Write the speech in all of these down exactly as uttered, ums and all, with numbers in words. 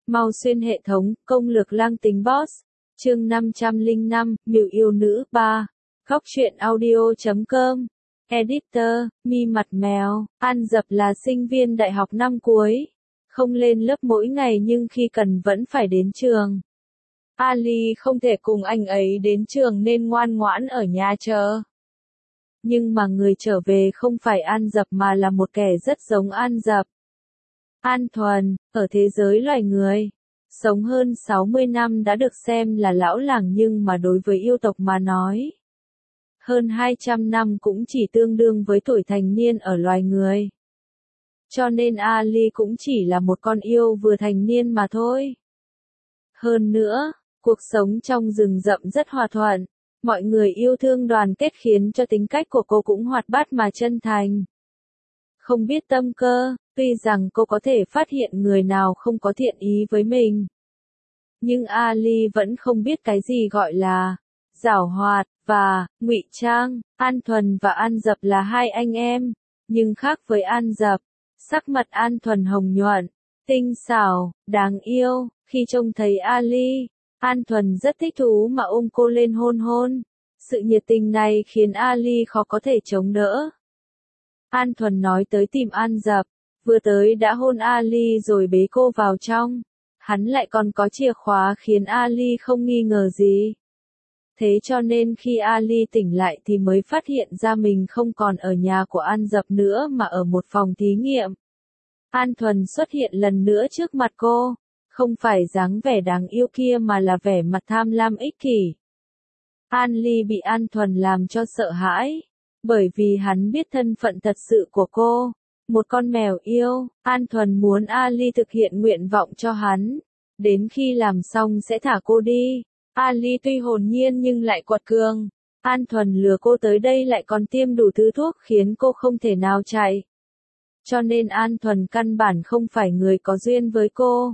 Mau xuyên hệ thống, công lược lang tính boss. Chương năm trăm lẻ năm, Miều yêu nữ ba. Góc truyện audio chấm com. Editor, Mi mặt mèo. An Dập là sinh viên đại học năm cuối. Không lên lớp mỗi ngày nhưng khi cần vẫn phải đến trường. Ali không thể cùng anh ấy đến trường nên ngoan ngoãn ở nhà chờ. Nhưng mà người trở về không phải An Dập mà là một kẻ rất giống An Dập. An Thuần, ở thế giới loài người, sống hơn sáu mươi năm đã được xem là lão làng nhưng mà đối với yêu tộc mà nói, hơn hai trăm năm cũng chỉ tương đương với tuổi thành niên ở loài người. Cho nên Ali cũng chỉ là một con yêu vừa thành niên mà thôi. Hơn nữa, cuộc sống trong rừng rậm rất hòa thuận, mọi người yêu thương đoàn kết khiến cho tính cách của cô cũng hoạt bát mà chân thành. Không biết tâm cơ, tuy rằng cô có thể phát hiện người nào không có thiện ý với mình. Nhưng Ali vẫn không biết cái gì gọi là giảo hoạt và ngụy trang. An Thuần và An Dập là hai anh em, nhưng khác với An Dập, sắc mặt An Thuần hồng nhuận, tinh xảo, đáng yêu. Khi trông thấy Ali, An Thuần rất thích thú mà ôm cô lên hôn hôn. Sự nhiệt tình này khiến Ali khó có thể chống đỡ. An Thuần nói tới tìm An Dập, vừa tới đã hôn Ali rồi bế cô vào trong. Hắn lại còn có chìa khóa khiến Ali không nghi ngờ gì. Thế cho nên khi Ali tỉnh lại thì mới phát hiện ra mình không còn ở nhà của An Dập nữa mà ở một phòng thí nghiệm. An Thuần xuất hiện lần nữa trước mặt cô, không phải dáng vẻ đáng yêu kia mà là vẻ mặt tham lam ích kỷ. An Ly bị An Thuần làm cho sợ hãi, bởi vì hắn biết thân phận thật sự của cô, một con mèo yêu. An Thuần muốn Ali thực hiện nguyện vọng cho hắn, đến khi làm xong sẽ thả cô đi. Ali tuy hồn nhiên nhưng lại quật cường. An Thuần lừa cô tới đây lại còn tiêm đủ thứ thuốc khiến cô không thể nào chạy. Cho nên An Thuần căn bản không phải người có duyên với cô.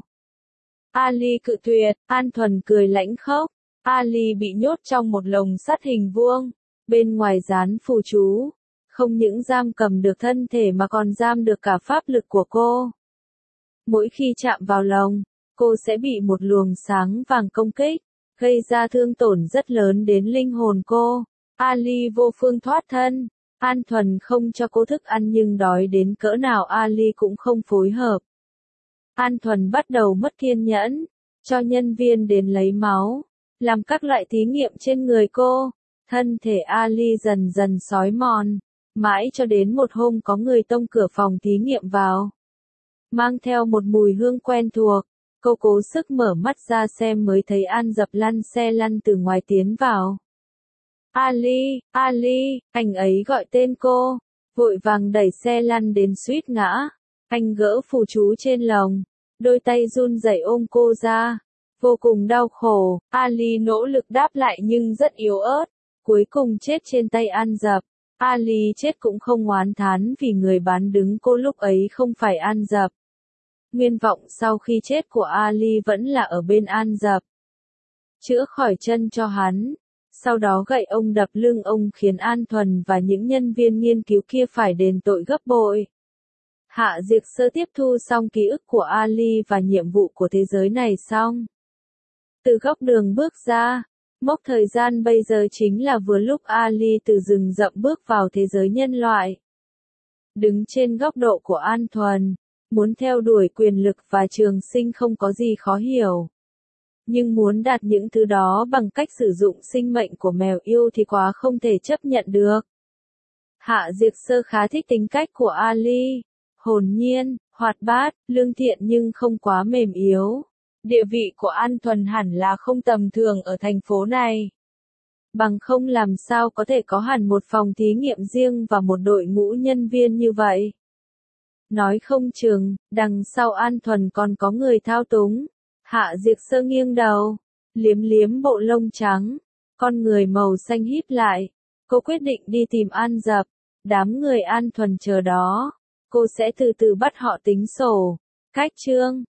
Ali cự tuyệt, An Thuần cười lãnh khốc. Ali bị nhốt trong một lồng sắt hình vuông, bên ngoài dán phù chú, không những giam cầm được thân thể mà còn giam được cả pháp lực của cô. Mỗi khi chạm vào lồng, cô sẽ bị một luồng sáng vàng công kích, gây ra thương tổn rất lớn đến linh hồn cô. Ali vô phương thoát thân. An Thuần không cho cô thức ăn nhưng đói đến cỡ nào Ali cũng không phối hợp. An Thuần bắt đầu mất kiên nhẫn, cho nhân viên đến lấy máu, làm các loại thí nghiệm trên người cô. Thân thể Ali dần dần xói mòn, mãi cho đến một hôm có người tông cửa phòng thí nghiệm vào. Mang theo một mùi hương quen thuộc, cô cố sức mở mắt ra xem mới thấy An Dập lăn xe lăn từ ngoài tiến vào. Ali, Ali, anh ấy gọi tên cô, vội vàng đẩy xe lăn đến suýt ngã. Anh gỡ phù chú trên lồng, đôi tay run rẩy ôm cô ra. Vô cùng đau khổ, Ali nỗ lực đáp lại nhưng rất yếu ớt, cuối cùng chết trên tay An Dập. Ali chết cũng không oán thán vì người bán đứng cô lúc ấy không phải An Dập. Nguyên vọng sau khi chết của Ali vẫn là ở bên An Dập. Chữa khỏi chân cho hắn, sau đó gậy ông đập lưng ông khiến An Thuần và những nhân viên nghiên cứu kia phải đền tội gấp bội. Hạ Diệt Sơ tiếp thu xong ký ức của Ali và nhiệm vụ của thế giới này xong. Từ góc đường bước ra, mốc thời gian bây giờ chính là vừa lúc Ali từ rừng rậm bước vào thế giới nhân loại. Đứng trên góc độ của An Thuần, muốn theo đuổi quyền lực và trường sinh không có gì khó hiểu. Nhưng muốn đạt những thứ đó bằng cách sử dụng sinh mệnh của mèo yêu thì quá không thể chấp nhận được. Hạ Diệt Sơ khá thích tính cách của Ali, hồn nhiên, hoạt bát, lương thiện nhưng không quá mềm yếu. Địa vị của An Thuần hẳn là không tầm thường ở thành phố này. Bằng không làm sao có thể có hẳn một phòng thí nghiệm riêng và một đội ngũ nhân viên như vậy. Nói không chừng, đằng sau An Thuần còn có người thao túng. Hạ Diệt Sơ nghiêng đầu, liếm liếm bộ lông trắng, con người màu xanh híp lại. Cô quyết định đi tìm An Dập, đám người An Thuần chờ đó. Cô sẽ từ từ bắt họ tính sổ. Cách chương